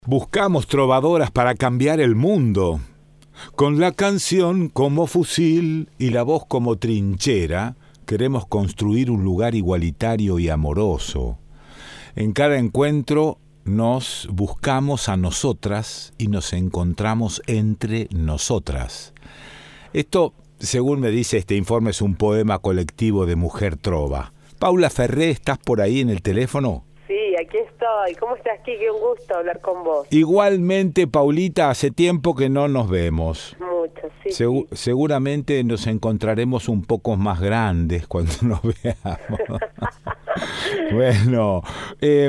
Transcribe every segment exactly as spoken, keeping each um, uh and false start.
Buscamos trovadoras para cambiar el mundo. Con la canción como fusil y la voz como trinchera, queremos construir un lugar igualitario y amoroso. En cada encuentro nos buscamos a nosotras y nos encontramos entre nosotras. Esto, según me dice este informe, es un poema colectivo de Mujer Trova. Paula Ferré, ¿estás por ahí en el teléfono? Sí, aquí estoy. ¿Cómo estás, Kiki? Un gusto hablar con vos. Igualmente, Paulita, hace tiempo que no nos vemos. Mucho, sí, Segu- sí. Seguramente nos encontraremos un poco más grandes cuando nos veamos. Bueno, eh,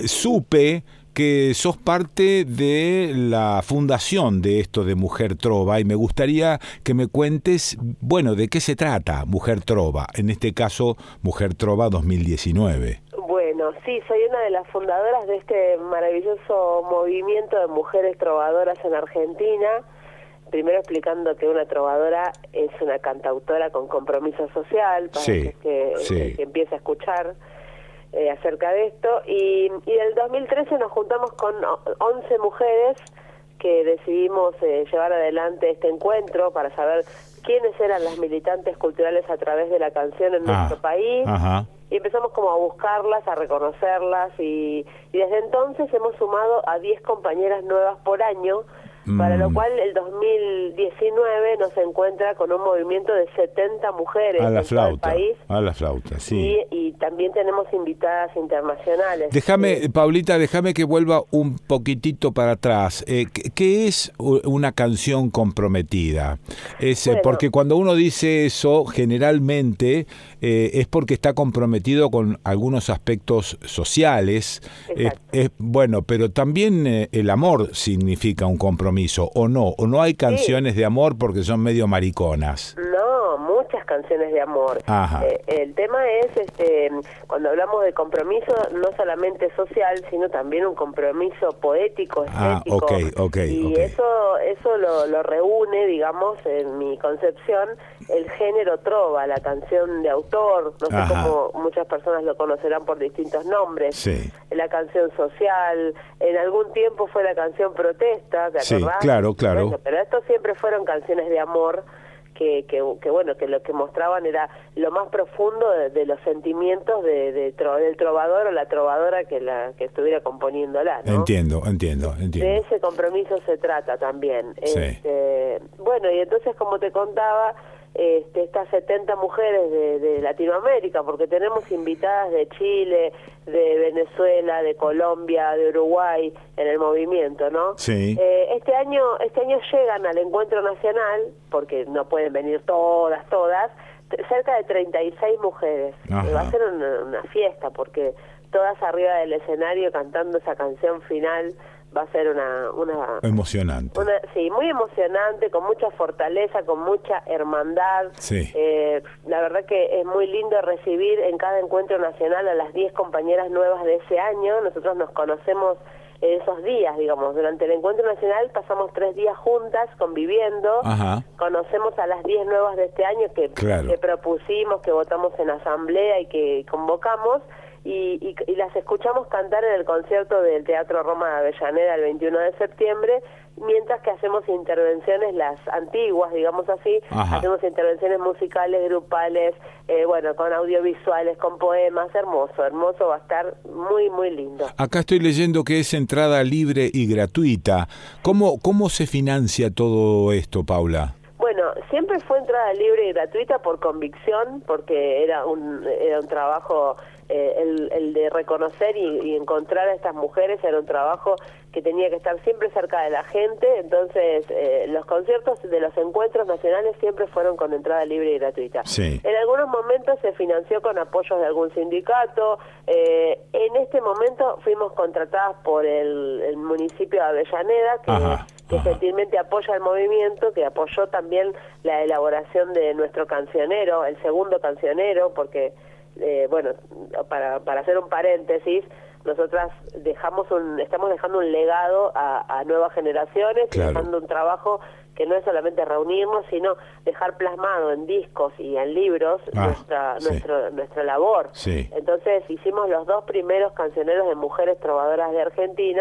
supe que sos parte de la fundación de esto de Mujer Trova y me gustaría que me cuentes, bueno, de qué se trata Mujer Trova, en este caso Mujer Trova dos mil diecinueve. Bueno, sí, soy una de las fundadoras de este maravilloso movimiento de mujeres trovadoras en Argentina. Primero explicando que una trovadora es una cantautora con compromiso social, para Sí, que, sí. que empiece a escuchar eh, acerca de esto. Y, y en el dos mil trece nos juntamos con once mujeres que decidimos eh, llevar adelante este encuentro para saber quiénes eran las militantes culturales a través de la canción en Ah, nuestro país. Ajá. Y empezamos como a buscarlas, a reconocerlas y, y desde entonces hemos sumado a diez compañeras nuevas por año, mm. para lo cual el dos mil diecinueve nos encuentra con un movimiento de setenta mujeres A la en todo el flauta, país. a la flauta, sí. Y, y también tenemos invitadas internacionales. Déjame, Sí. Paulita, déjame que vuelva un poquitito para atrás. Eh, ¿qué, qué es una canción comprometida? Es, eh, Bueno. porque cuando uno dice eso, generalmente eh, es porque está comprometido con algunos aspectos sociales. Eh, eh, bueno, pero también eh, el amor significa un compromiso, ¿o no? ¿O no hay canciones sí. de amor porque son medio mariconas? No, muchas canciones de amor. Ajá. Eh, el tema es, este, cuando hablamos de compromiso, no solamente social, sino también un compromiso poético, estético. Ah, ok, ok. Y okay. eso eso lo, lo reúne, digamos, en mi concepción, el género trova, la canción de autor, no sé Ajá. cómo muchas personas lo conocerán por distintos nombres. Sí. La canción social, en algún tiempo fue la canción protesta, ¿te acordás? Sí, claro, claro. Bueno, pero estos siempre fueron canciones de amor. Que, que, que bueno, que lo que mostraban era lo más profundo de, de los sentimientos de, de tro, del trovador o la trovadora que la que estuviera componiéndola, ¿no? Entiendo, entiendo, entiendo. De ese compromiso se trata también. Sí. Este, bueno, y entonces, como te contaba, este, estas setenta mujeres de, de Latinoamérica, porque tenemos invitadas de Chile, de Venezuela, de Colombia, de Uruguay en el movimiento, ¿no? Sí. Eh, este año, este año llegan al encuentro nacional, porque no pueden venir todas, todas, cerca de treinta y seis mujeres. Ajá. Va a ser una, una fiesta, porque todas arriba del escenario cantando esa canción final. Va a ser una... una emocionante. Una, sí, muy emocionante, con mucha fortaleza, con mucha hermandad. Sí. Eh, la verdad que es muy lindo recibir en cada encuentro nacional a las diez compañeras nuevas de ese año. Nosotros nos conocemos en esos días, digamos. Durante el encuentro nacional pasamos tres días juntas, conviviendo. Ajá. Conocemos a las diez nuevas de este año que, claro. que propusimos, que votamos en asamblea y que convocamos. Y, y, y las escuchamos cantar en el concierto del Teatro Roma de Avellaneda el veintiuno de septiembre, mientras que hacemos intervenciones, las antiguas, digamos así. Ajá. Hacemos intervenciones musicales, grupales, eh, bueno, con audiovisuales, con poemas. Hermoso, hermoso, va a estar muy, muy lindo. Acá estoy leyendo que es entrada libre y gratuita. ¿Cómo, cómo se financia todo esto, Paula? Bueno, siempre fue entrada libre y gratuita por convicción, porque era un, era un trabajo... Eh, el, el de reconocer y, y encontrar a estas mujeres era un trabajo que tenía que estar siempre cerca de la gente. Entonces eh, los conciertos de los encuentros nacionales siempre fueron con entrada libre y gratuita. Sí. En algunos momentos se financió con apoyos de algún sindicato. Eh, en este momento fuimos contratadas por el, el municipio de Avellaneda, que, ajá, que ajá. gentilmente apoya el movimiento, que apoyó también la elaboración de nuestro cancionero, el segundo cancionero, porque Eh, bueno, para, para hacer un paréntesis, nosotras dejamos un, estamos dejando un legado a, a nuevas generaciones, claro. dejando un trabajo que no es solamente reunirnos, sino dejar plasmado en discos y en libros ah, nuestra, sí. nuestro, nuestra labor. Sí. Entonces hicimos los dos primeros cancioneros de mujeres trovadoras de Argentina,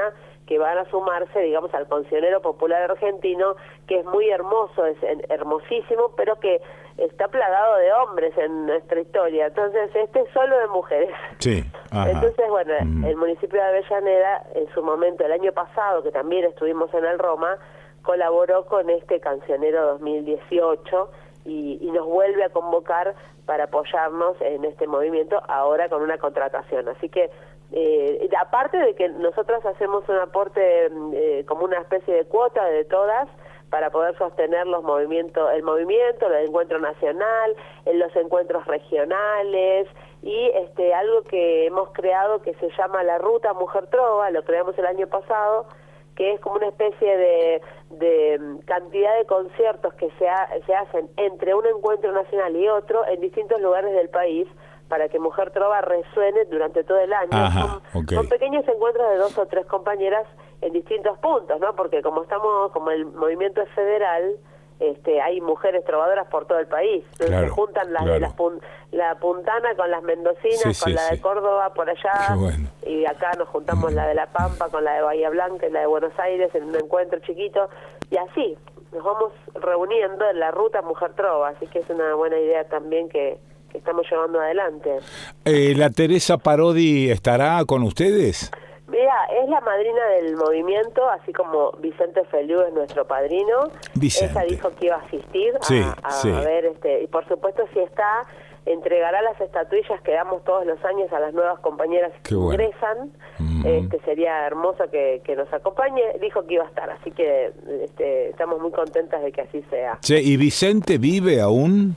que van a sumarse, digamos, al Cancionero Popular Argentino, que es muy hermoso, es hermosísimo, pero que está plagado de hombres en nuestra historia. Entonces, este es solo de mujeres. Sí. Ajá. Entonces, bueno, Mm. el municipio de Avellaneda, en su momento, el año pasado, que también estuvimos en el Roma, colaboró con este Cancionero dos mil dieciocho y, y nos vuelve a convocar para apoyarnos en este movimiento, ahora con una contratación. Así que, eh, aparte de que nosotros hacemos un aporte eh, como una especie de cuota de todas, para poder sostener los movimientos, el movimiento, el encuentro nacional, en los encuentros regionales, y este algo que hemos creado que se llama la Ruta Mujer Trova, lo creamos el año pasado, que es como una especie de, de cantidad de conciertos que se, ha, se hacen entre un encuentro nacional y otro en distintos lugares del país, para que Mujer Trova resuene durante todo el año. Ajá, son, okay. son pequeños encuentros de dos o tres compañeras en distintos puntos, ¿no? Porque como estamos, como el movimiento es federal, este, hay mujeres trovadoras por todo el país. Entonces Claro, se juntan las claro. de las pun la puntana con las mendocinas, Sí, con sí, la sí. de Córdoba por allá, Qué bueno. y acá nos juntamos la de La Pampa con la de Bahía Blanca y la de Buenos Aires en un encuentro chiquito, y así nos vamos reuniendo en la Ruta Mujer Trova, así que es una buena idea también que, que estamos llevando adelante. Eh, ¿La Teresa Parodi estará con ustedes? Mira, es la madrina del movimiento, así como Vicente Feliú es nuestro padrino. Vicente. Ella dijo que iba a asistir a, Sí, a, sí. a ver, este, y por supuesto si está, entregará las estatuillas que damos todos los años a las nuevas compañeras Qué que bueno. ingresan. Mm. Este, sería hermoso que, que nos acompañe. Dijo que iba a estar, así que este, estamos muy contentas de que así sea. Che, ¿y Vicente vive aún?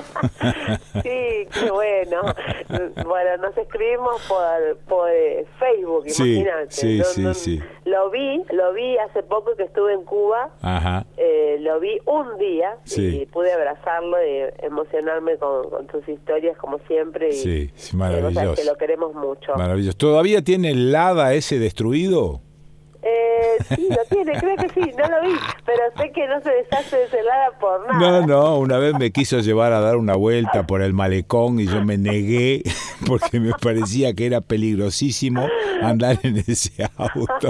Sí, qué bueno. Bueno, nos escribimos por, por eh, Facebook, Sí, imagínate. sí, No, sí, no, sí. Lo vi, lo vi hace poco que estuve en Cuba. Ajá. Eh, lo vi un día Sí. y pude abrazarlo y emocionarme con, con sus historias como siempre. Y, Sí, sí, eh, vos sabés maravilloso. que lo queremos mucho. Maravilloso. ¿Todavía tiene el hada ese destruido? Eh, sí, lo tiene, creo que sí, no lo vi, pero sé que no se deshace de celada por nada. No, no, una vez me quiso llevar a dar una vuelta por el malecón y yo me negué porque me parecía que era peligrosísimo andar en ese auto.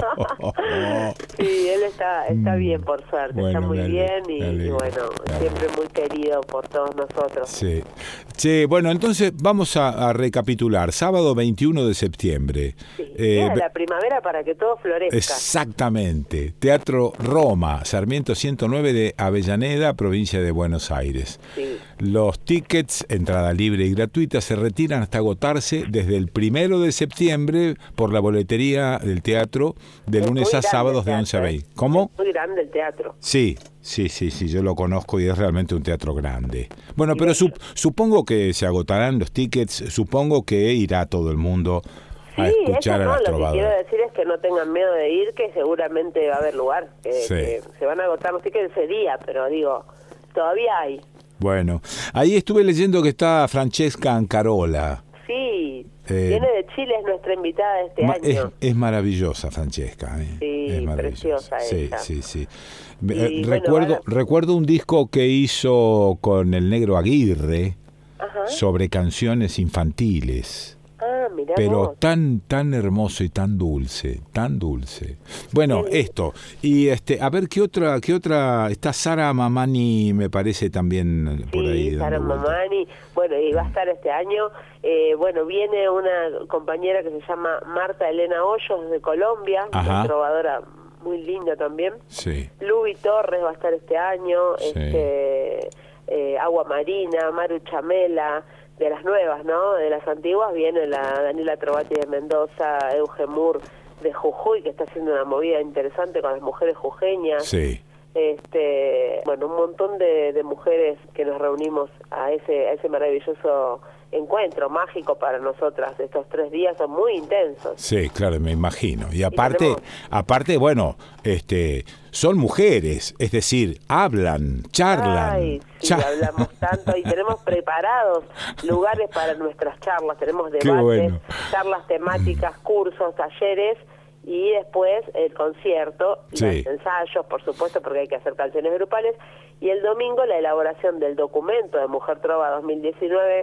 Sí, él está está bien, por suerte, Bueno, está muy me bien alegro, y, me y alegro, bueno, claro. siempre muy querido por todos nosotros. Sí. Che, bueno, entonces vamos a, a recapitular. Sábado veintiuno de septiembre. Sí, Eh, queda la primavera para que todo florezca. Exactamente. Teatro Roma, Sarmiento ciento nueve de Avellaneda, provincia de Buenos Aires. Sí. Los tickets, entrada libre y gratuita, se retiran hasta agotarse desde el primero de septiembre por la boletería del teatro de Es lunes muy a grande sábados el de once a teatro, veinte. ¿eh? ¿Cómo? Es muy grande el teatro. Sí, sí, sí, sí, yo lo conozco y es realmente un teatro grande. Bueno, Y pero bueno. sup- supongo que se agotarán los tickets, supongo que irá todo el mundo a Sí, escuchar eso a no, las lo que quiero trovadoras. decir es que no tengan miedo de ir, que seguramente va a haber lugar, que, Sí. que se van a agotar los tickets ese día, pero digo, todavía hay. Bueno, ahí estuve leyendo que está Francesca Ancarola. Sí, Eh, viene de Chile, es nuestra invitada de este Ma- año. Es, es maravillosa, Francesca. ¿eh? Sí, es maravillosa. preciosa Sí, ella. sí, sí. Y, Eh, bueno, recuerdo, ahora- recuerdo un disco que hizo con el Negro Aguirre Ajá. sobre canciones infantiles. Ah, mirá Pero vos. tan tan hermoso y tan dulce, tan dulce. Bueno, Qué lindo. esto y este, a ver qué otra qué otra está Sara Mamani, me parece también por ahí. Sí, dando Sara vueltas. Mamani, bueno, y va a estar este año, eh, bueno, viene una compañera que se llama Marta Elena Hoyos de Colombia, Ajá. una trovadora muy linda también. Sí. Luby Torres va a estar este año, Sí. este eh, Agua Marina, Maru Chamela, de las nuevas, ¿no? De las antiguas viene la Daniela Trovati de Mendoza, Euge Mur de Jujuy, que está haciendo una movida interesante con las mujeres jujeñas. Sí. Este, bueno, un montón de, de mujeres que nos reunimos a ese a ese maravilloso encuentro mágico para nosotras. Estos tres días son muy intensos. Sí, claro, me imagino. Y aparte, tenemos- aparte, bueno, este, son mujeres, es decir, hablan, charlan. Ay, sí, cha- hablamos tanto y tenemos preparados lugares para nuestras charlas. Tenemos Qué debates, bueno. charlas temáticas, cursos, talleres y después el concierto, Sí. los ensayos, por supuesto, porque hay que hacer canciones grupales. Y el domingo la elaboración del documento de Mujer Trova dos mil diecinueve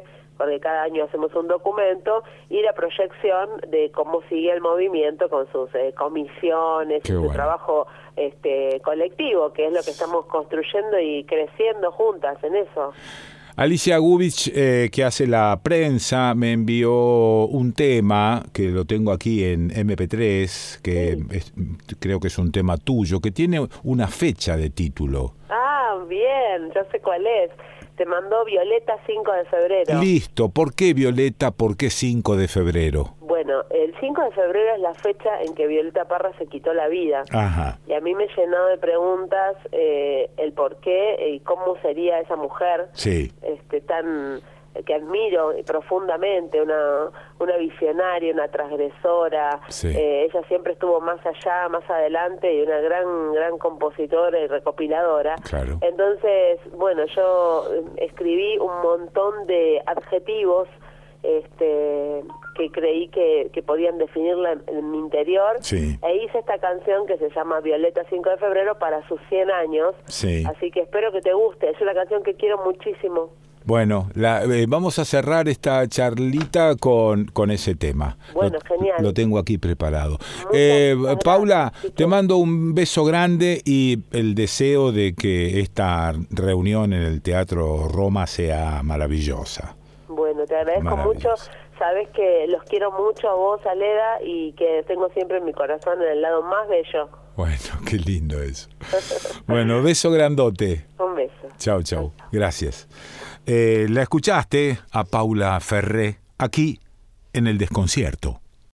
porque cada año hacemos un documento, y la proyección de cómo sigue el movimiento con sus eh, comisiones, y su trabajo este, colectivo, que es lo que estamos construyendo y creciendo juntas en eso. Alicia Gubich, eh, que hace la prensa, me envió un tema, que lo tengo aquí en eme pe tres, que sí. es, creo que es un tema tuyo, que tiene una fecha de título. Ah, bien, yo sé cuál es. Te mandó Violeta cinco de febrero. Listo. ¿Por qué Violeta? ¿Por qué cinco de febrero? Bueno, el cinco de febrero es la fecha en que Violeta Parra se quitó la vida. Ajá. Y a mí me llenó de preguntas eh, el por qué y cómo sería esa mujer. Sí. Este, tan... que admiro profundamente, una una visionaria, una transgresora. Sí. Eh, ella siempre estuvo más allá, más adelante, y una gran gran compositora y recopiladora. Claro. Entonces, bueno, yo escribí un montón de adjetivos este que creí que, que podían definirla en, en mi interior. Sí. E hice esta canción que se llama Violeta cinco de febrero para sus cien años. Sí. Así que espero que te guste. Es una canción que quiero muchísimo. Bueno, la, eh, vamos a cerrar esta charlita con, con ese tema. Bueno, lo, genial. Lo tengo aquí preparado. Eh, Paula, te mando un beso grande y el deseo de que esta reunión en el Teatro Roma sea maravillosa. Bueno, te agradezco mucho. Sabes que los quiero mucho a vos, Aleda, y que tengo siempre en mi corazón en el lado más bello. Bueno, qué lindo eso. Bueno, beso grandote. Un beso. Chau, chau. Gracias. Eh, la escuchaste a Paula Ferré aquí en El Desconcierto.